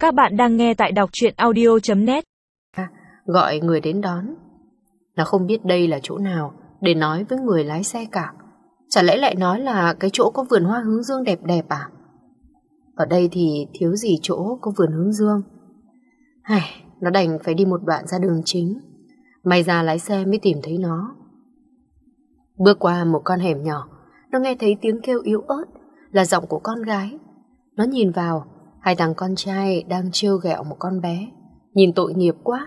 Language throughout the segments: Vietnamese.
Các bạn đang nghe tại đọc truyện audio.net. Gọi người đến đón. Nó không biết đây là chỗ nào để nói với người lái xe cả. Chả lẽ lại nói là cái chỗ có vườn hoa hướng dương đẹp đẹp à? Ở đây thì thiếu gì chỗ có vườn hướng dương. Nó đành phải đi một đoạn ra đường chính. May ra lái xe mới tìm thấy nó. Bước qua một con hẻm nhỏ, nó nghe thấy tiếng kêu yếu ớt, là giọng của con gái. Nó nhìn vào, hai thằng con trai đang trêu ghẹo một con bé. Nhìn tội nghiệp quá.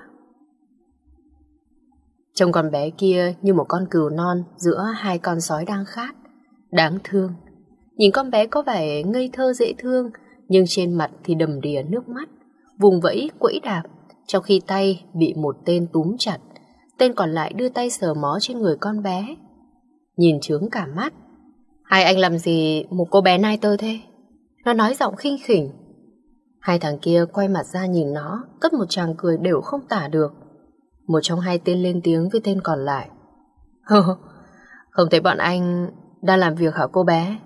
Trông con bé kia như một con cừu non giữa hai con sói đang khát. Đáng thương. Nhìn con bé có vẻ ngây thơ dễ thương, nhưng trên mặt thì đầm đìa nước mắt, vùng vẫy quẫy đạp, trong khi tay bị một tên túm chặt. Tên còn lại đưa tay sờ mó trên người con bé. Nhìn chướng cả mắt. Hai anh làm gì một cô bé nai tơ thế? Nó nói giọng khinh khỉnh. Hai thằng kia quay mặt ra nhìn nó, cất một tràng cười đều không tả được. Một trong hai tên lên tiếng với tên còn lại. Không thấy bọn anh đang làm việc hả cô bé?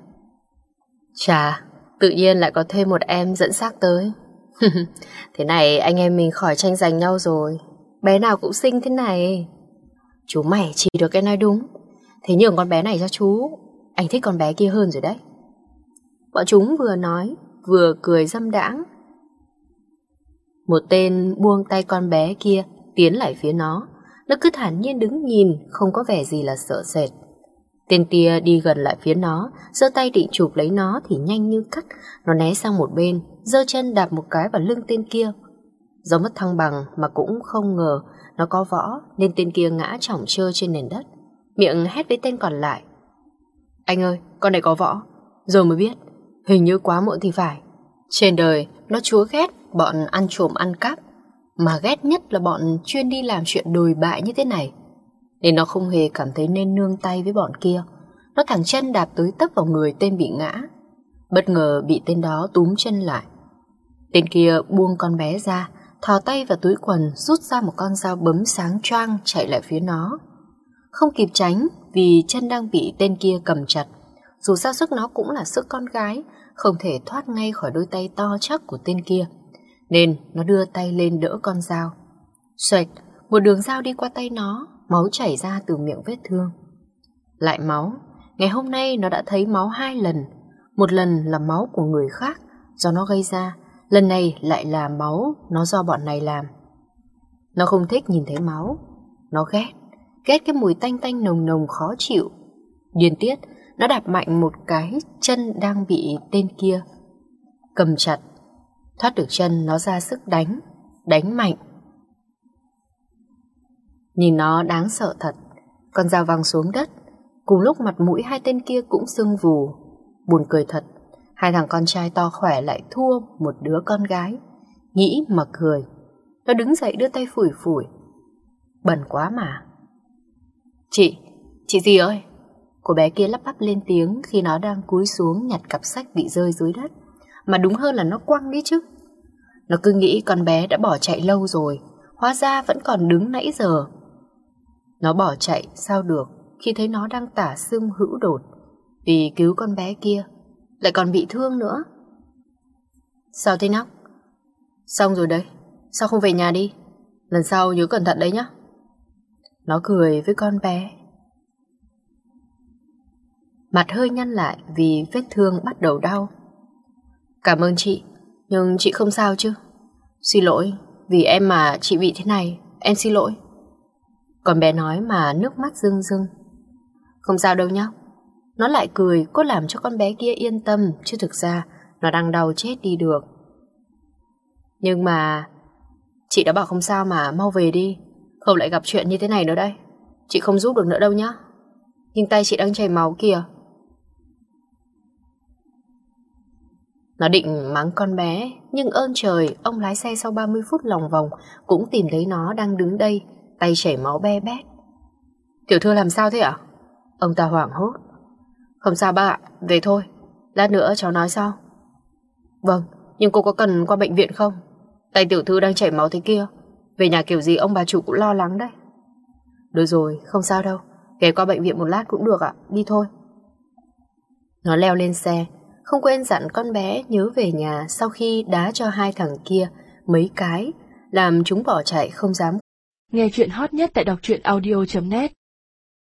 Chà, tự nhiên lại có thêm một em dẫn xác tới. Thế này anh em mình khỏi tranh giành nhau rồi. Bé nào cũng xinh thế này. Chú mày chỉ được cái nói đúng. Thế nhường con bé này cho chú. Anh thích con bé kia hơn rồi đấy. Bọn chúng vừa nói vừa cười dâm đãng. Một tên buông tay con bé kia tiến lại phía nó. Nó cứ thản nhiên đứng nhìn, không có vẻ gì là sợ sệt. Tên kia đi gần lại phía nó, giơ tay định chụp lấy nó thì nhanh như cắt. Nó né sang một bên, giơ chân đạp một cái vào lưng tên kia. Do mất thăng bằng mà cũng không ngờ nó có võ, nên tên kia ngã chỏng trơ trên nền đất. Miệng hét với tên còn lại. Anh ơi, con này có võ. Rồi mới biết, hình như quá muộn thì phải. Trên đời nó chúa ghét bọn ăn trộm ăn cắp, mà ghét nhất là bọn chuyên đi làm chuyện đồi bại như thế này. Nên nó không hề cảm thấy nên nương tay với bọn kia. Nó thẳng chân đạp tới tấp vào người tên bị ngã. Bất ngờ bị tên đó túm chân lại. Tên kia buông con bé ra, thò tay vào túi quần, rút ra một con dao bấm sáng choang chạy lại phía nó. Không kịp tránh vì chân đang bị tên kia cầm chặt. Dù sao sức nó cũng là sức con gái, không thể thoát ngay khỏi đôi tay to chắc của tên kia, nên nó đưa tay lên đỡ con dao. Xoẹt, một đường dao đi qua tay nó, máu chảy ra từ miệng vết thương. Lại máu. Ngày hôm nay nó đã thấy máu 2 lần. Một lần là máu của người khác do nó gây ra, lần này lại là máu nó do bọn này làm. Nó không thích nhìn thấy máu. Nó ghét cái mùi tanh tanh nồng nồng khó chịu. Điên tiết, nó đạp mạnh một cái chân đang bị tên kia cầm chặt. Thoát được chân, nó ra sức đánh mạnh. Nhìn nó đáng sợ thật. Con dao văng xuống đất. Cùng lúc mặt mũi hai tên kia cũng sưng vù. Buồn cười thật. Hai thằng con trai to khỏe lại thua một đứa con gái. Nghĩ mà cười. Nó đứng dậy đưa tay phủi phủi. Bẩn quá mà. Chị gì ơi? Cô bé kia lắp bắp lên tiếng khi nó đang cúi xuống nhặt cặp sách bị rơi dưới đất. Mà đúng hơn là nó quăng đi chứ. Nó cứ nghĩ con bé đã bỏ chạy lâu rồi, hóa ra vẫn còn đứng nãy giờ. Nó bỏ chạy sao được khi thấy nó đang tả sưng hữu đột vì cứu con bé kia, lại còn bị thương nữa. Sao thế nhóc? Xong rồi đấy, sao không về nhà đi? Lần sau nhớ cẩn thận đấy nhá. Nó cười với con bé. Mặt hơi nhăn lại vì vết thương bắt đầu đau. Cảm ơn chị, nhưng chị không sao chứ? Xin lỗi, vì em mà chị bị thế này, em xin lỗi. Con bé nói mà nước mắt rưng rưng. Không sao đâu nhá. Nó lại cười, có làm cho con bé kia yên tâm, chứ thực ra nó đang đau chết đi được. Nhưng mà chị đã bảo không sao mà, mau về đi, không lại gặp chuyện như thế này nữa đây. Chị không giúp được nữa đâu nhá. Nhưng tay chị đang chảy máu kìa. Nó định mắng con bé, nhưng ơn trời, ông lái xe sau 30 phút lòng vòng cũng tìm thấy nó đang đứng đây, tay chảy máu be bét. Tiểu thư làm sao thế ạ? Ông ta hoảng hốt. Không sao bác ạ, về thôi, lát nữa cháu nói sau. Vâng, nhưng cô có cần qua bệnh viện không? Tay tiểu thư đang chảy máu thế kia, về nhà kiểu gì ông bà chủ cũng lo lắng đấy. Được rồi, không sao đâu, ghé qua bệnh viện một lát cũng được ạ, đi thôi. Nó leo lên xe, không quên dặn con bé nhớ về nhà sau khi đá cho hai thằng kia mấy cái, làm chúng bỏ chạy không dám. Nghe chuyện hot nhất tại đọc truyện audio.net